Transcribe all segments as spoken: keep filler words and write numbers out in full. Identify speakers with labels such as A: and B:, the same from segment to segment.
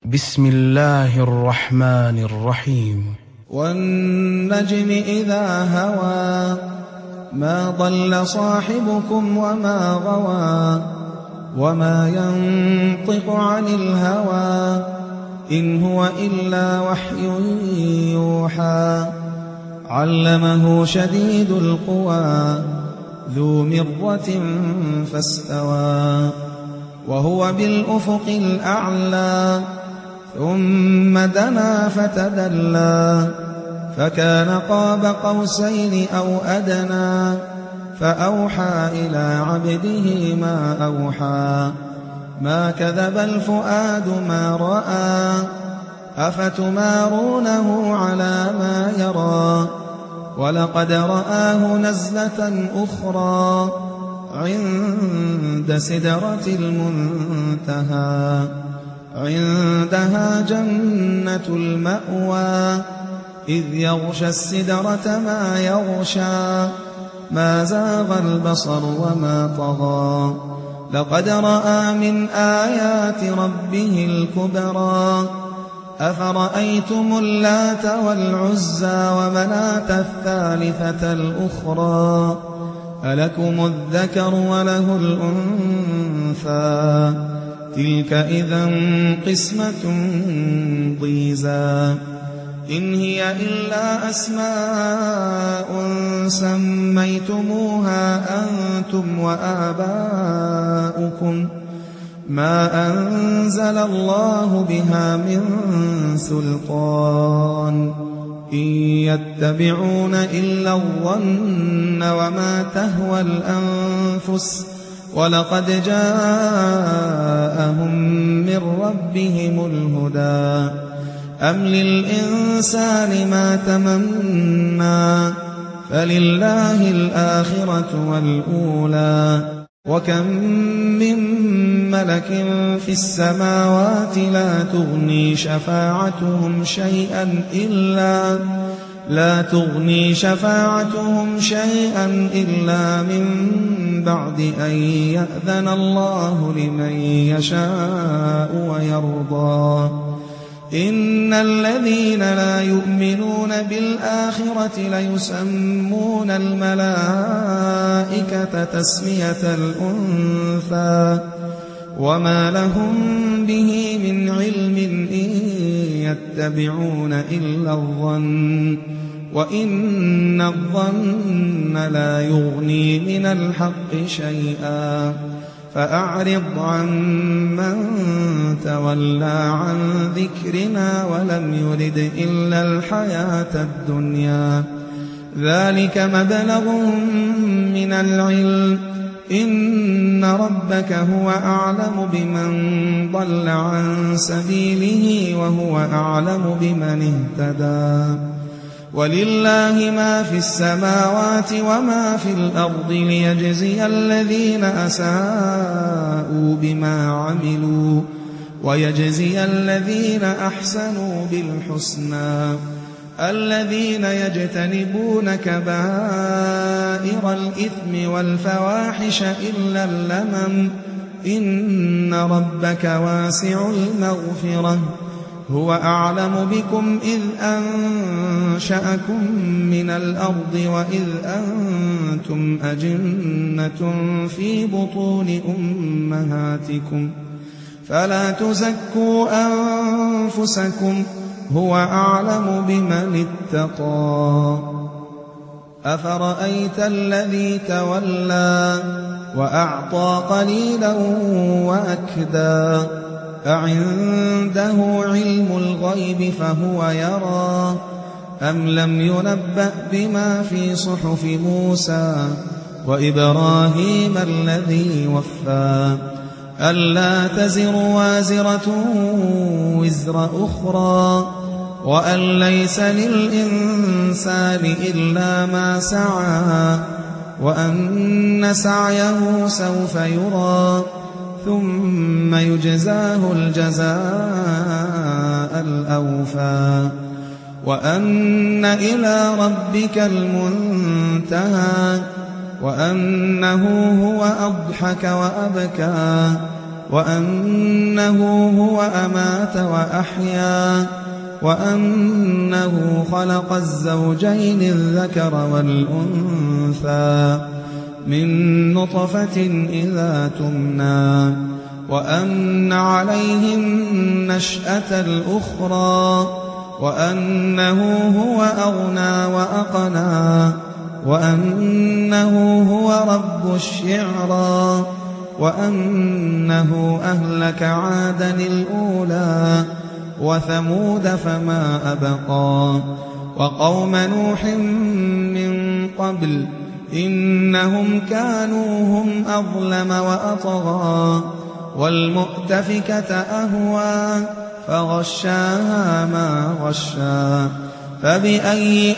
A: بسم الله الرحمن الرحيم.
B: والنجم إذا هوى ما ضل صاحبكم وما غوى وما ينطق عن الهوى إن هو إلا وحي يوحى علمه شديد القوى ذو مرة فاستوى وهو بالأفق الأعلى ثم دنا فتدلى فكان قاب قوسين أو أدنى فأوحى إلى عبده ما أوحى ما كذب الفؤاد ما رأى أفتمارونه على ما يرى ولقد رآه نزلة أخرى عند سدرة المنتهى عندها جنة المأوى إذ يغشى السدرة ما يغشى ما زاغ البصر وما طغى لقد رأى من آيات ربه الكبرى أفرأيتم اللات والعزى ومناة الثالثة الأخرى ألكم الذكر وله الأنثى تلك إذا قسمة ضيزى إن هي إلا أسماء سميتموها أنتم وآباؤكم ما أنزل الله بها من سلطان إن يتبعون إلا الظن وما تهوى الأنفس ولقد جاءهم من ربهم الهدى أم للإنسان ما تمنى فلله الآخرة والأولى وكم من ملك في السماوات لا تغني شفاعتهم شيئا إلا لا تغني شفاعتهم شيئا إلا من بعد أن يأذن الله لمن يشاء ويرضى إن الذين لا يؤمنون بالآخرة ليسمون الملائكة تسمية الأنثى وما لهم به من علم إن يتبعون إلا الظن وإن الظن لا يغني من الحق شيئا فأعرض عن من تولى عن ذكرنا ولم يرد إلا الحياة الدنيا ذلك مبلغهم من العلم إن ربك هو أعلم بمن ضل عن سبيله وهو أعلم بمن اهتدى ولله ما في السماوات وما في الأرض ليجزي الذين أساءوا بما عملوا ويجزي الذين أحسنوا بالحسنى الذين يجتنبون كبائر الإثم والفواحش إلا اللمم إن ربك واسع المغفرة هو أعلم بكم إذ أنشأكم من الأرض وإذ أنتم أجنة في بطون أمهاتكم فلا تزكوا أنفسكم هو أعلم بمن اتقى أفرأيت الذي تولى وأعطى قليلا وأكدى أعنده علم الغيب فهو يرى أم لم ينبأ بما في صحف موسى وإبراهيم الذي وفى ألا تزر وازرة وزر أخرى وأن ليس للإنسان إلا ما سعى وأن سعيه سوف يرى ثم يجزاه الجزاء الأوفى وأن إلى ربك المنتهى وأنه هو أضحك وأبكى وأنه هو أمات وأحيا وأنه خلق الزوجين الذكر والأنثى من نطفة إذا تمنى وأن عليه النشأة الأخرى وأنه هو أغنى وأقنى وأنه هو رب الشعرى وأنه أهلك عادا الأولى وثمود فما أبقى وقوم نوح من قبل إنهم كانوا هم أظلم وأطغى والمؤتفكة أهوى فغشاها ما غشا فبأي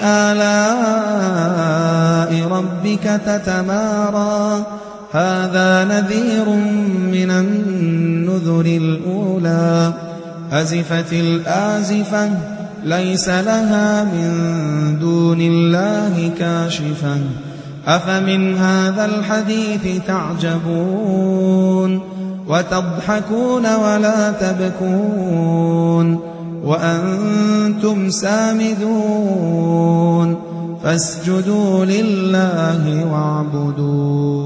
B: آلاء ربك تتمارى هذا نذير من النذر الأولى أزفت الآزفة ليس لها من دون الله كاشفة أفمن هذا الحديث تعجبون وتضحكون ولا تبكون وأنتم سامدون فاسجدوا لله واعبدوا